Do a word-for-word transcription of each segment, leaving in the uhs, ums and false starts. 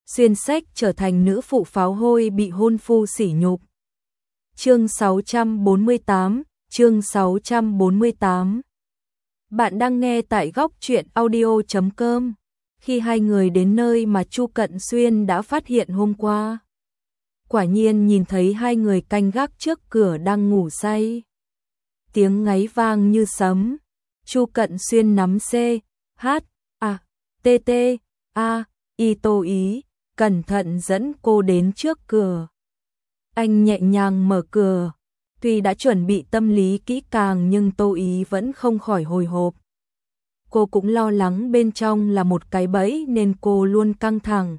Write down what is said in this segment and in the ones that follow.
xuyên sách trở thành nữ phụ pháo hôi bị hôn phu sỉ nhục. Chương sáu trăm bốn mươi tám, chương sáu trăm bốn mươi tám. Bạn đang nghe tại góc truyện audio chấm com. Khi hai người đến nơi mà Chu Cận Xuyên đã phát hiện hôm qua, quả nhiên nhìn thấy hai người canh gác trước cửa đang ngủ say. Tiếng ngáy vang như sấm. Chu Cận Xuyên nắm C, H, A, T T, A, Y Tô Ý, cẩn thận dẫn cô đến trước cửa. Anh nhẹ nhàng mở cửa. Tuy đã chuẩn bị tâm lý kỹ càng nhưng Tô Ý vẫn không khỏi hồi hộp. Cô cũng lo lắng bên trong là một cái bẫy nên cô luôn căng thẳng.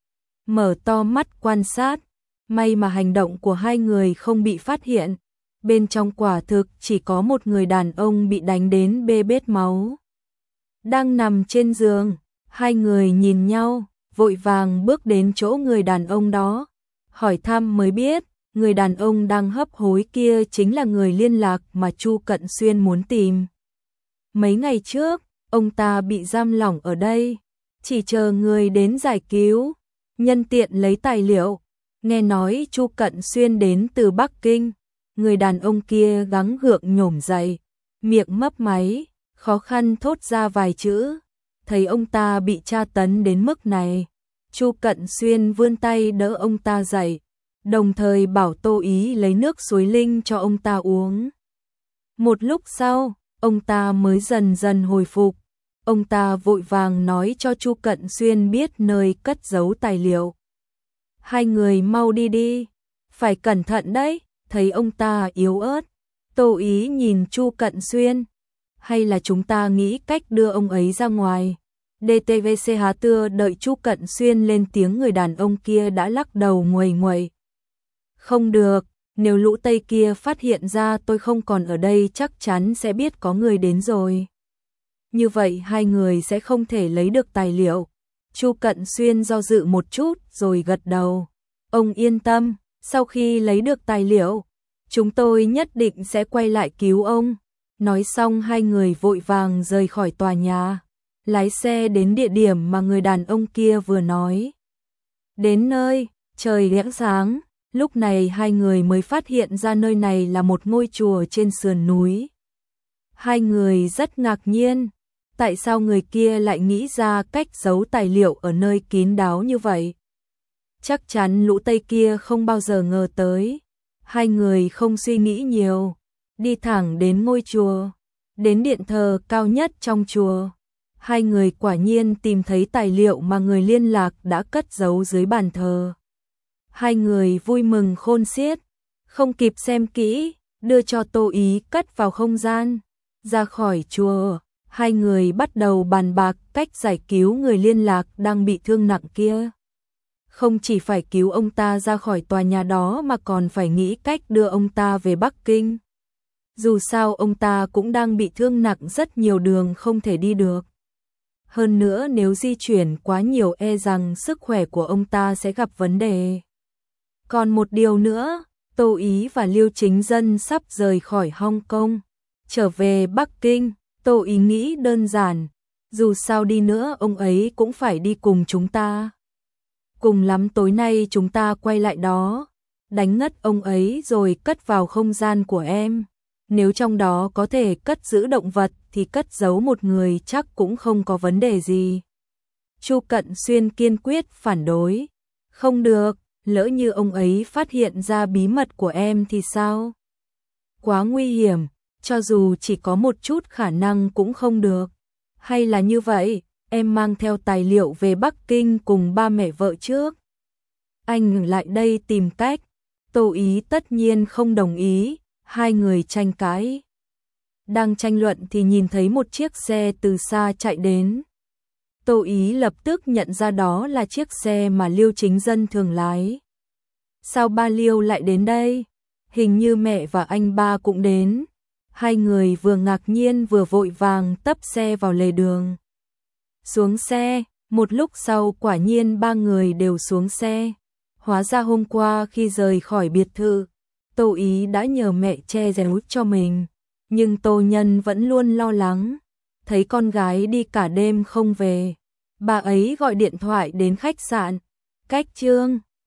Mở to mắt quan sát, may mà hành động của hai người không bị phát hiện. Bên trong quả thực chỉ có một người đàn ông bị đánh đến bê bết máu, đang nằm trên giường. Hai người nhìn nhau, vội vàng bước đến chỗ người đàn ông đó. Hỏi thăm mới biết, người đàn ông đang hấp hối kia chính là người liên lạc mà Chu Cận Xuyên muốn tìm. Mấy ngày trước, ông ta bị giam lỏng ở đây, chỉ chờ người đến giải cứu, nhân tiện lấy tài liệu. Nghe nói Chu Cận Xuyên đến từ Bắc Kinh. Người đàn ông kia gắng gượng nhổm dậy, miệng mấp máy, khó khăn thốt ra vài chữ. Thấy ông ta bị tra tấn đến mức này, Chu Cận Xuyên vươn tay đỡ ông ta dậy, đồng thời bảo Tô Ý lấy nước suối linh cho ông ta uống. Một lúc sau, ông ta mới dần dần hồi phục. Ông ta vội vàng nói cho Chu Cận Xuyên biết nơi cất giấu tài liệu. Hai người mau đi đi, phải cẩn thận đấy. Thấy ông ta yếu ớt, Tô Ý nhìn Chu Cận Xuyên. Hay là chúng ta nghĩ cách đưa ông ấy ra ngoài? đê tê vê xê há tưa đợi Chu Cận Xuyên lên tiếng, người đàn ông kia đã lắc đầu nguầy nguậy. Không được, nếu lũ Tây kia phát hiện ra tôi không còn ở đây chắc chắn sẽ biết có người đến rồi. Như vậy hai người sẽ không thể lấy được tài liệu. Chu Cận Xuyên do dự một chút rồi gật đầu. Ông yên tâm. Sau khi lấy được tài liệu, chúng tôi nhất định sẽ quay lại cứu ông. Nói xong hai người vội vàng rời khỏi tòa nhà, lái xe đến địa điểm mà người đàn ông kia vừa nói. Đến nơi, trời lẽ sáng, lúc này hai người mới phát hiện ra nơi này là một ngôi chùa trên sườn núi. Hai người rất ngạc nhiên, tại sao người kia lại nghĩ ra cách giấu tài liệu ở nơi kín đáo như vậy? Chắc chắn lũ Tây kia không bao giờ ngờ tới. Hai người không suy nghĩ nhiều, đi thẳng đến ngôi chùa, đến điện thờ cao nhất trong chùa. Hai người quả nhiên tìm thấy tài liệu mà người liên lạc đã cất giấu dưới bàn thờ. Hai người vui mừng khôn xiết, không kịp xem kỹ, đưa cho Tô Ý cất vào không gian. Ra khỏi chùa, hai người bắt đầu bàn bạc cách giải cứu người liên lạc đang bị thương nặng kia. Không chỉ phải cứu ông ta ra khỏi tòa nhà đó mà còn phải nghĩ cách đưa ông ta về Bắc Kinh. Dù sao ông ta cũng đang bị thương nặng, rất nhiều đường không thể đi được. Hơn nữa nếu di chuyển quá nhiều e rằng sức khỏe của ông ta sẽ gặp vấn đề. Còn một điều nữa, Tô Ý và Liêu Chính Dân sắp rời khỏi Hong Kong, trở về Bắc Kinh. Tô Ý nghĩ đơn giản, dù sao đi nữa ông ấy cũng phải đi cùng chúng ta. Cùng lắm tối nay chúng ta quay lại đó, đánh ngất ông ấy rồi cất vào không gian của em. Nếu trong đó có thể cất giữ động vật thì cất giấu một người chắc cũng không có vấn đề gì. Chu Cận Xuyên kiên quyết phản đối. Không được, lỡ như ông ấy phát hiện ra bí mật của em thì sao? Quá nguy hiểm, cho dù chỉ có một chút khả năng cũng không được. Hay là như vậy, em mang theo tài liệu về Bắc Kinh cùng ba mẹ vợ trước. Anh lại đây tìm cách. Tô Ý tất nhiên không đồng ý, hai người tranh cãi. Đang tranh luận thì nhìn thấy một chiếc xe từ xa chạy đến. Tô Ý lập tức nhận ra đó là chiếc xe mà Liêu Chính Dân thường lái. Sao ba Liêu lại đến đây? Hình như mẹ và anh ba cũng đến. Hai người vừa ngạc nhiên vừa vội vàng tấp xe vào lề đường. Xuống xe, một lúc sau quả nhiên ba người đều xuống xe. Hóa ra hôm qua khi rời khỏi biệt thự, Tô Ý đã nhờ mẹ che giấu cho mình. Nhưng Tô Nhân vẫn luôn lo lắng, thấy con gái đi cả đêm không về. Bà ấy gọi điện thoại đến khách sạn, Cách chương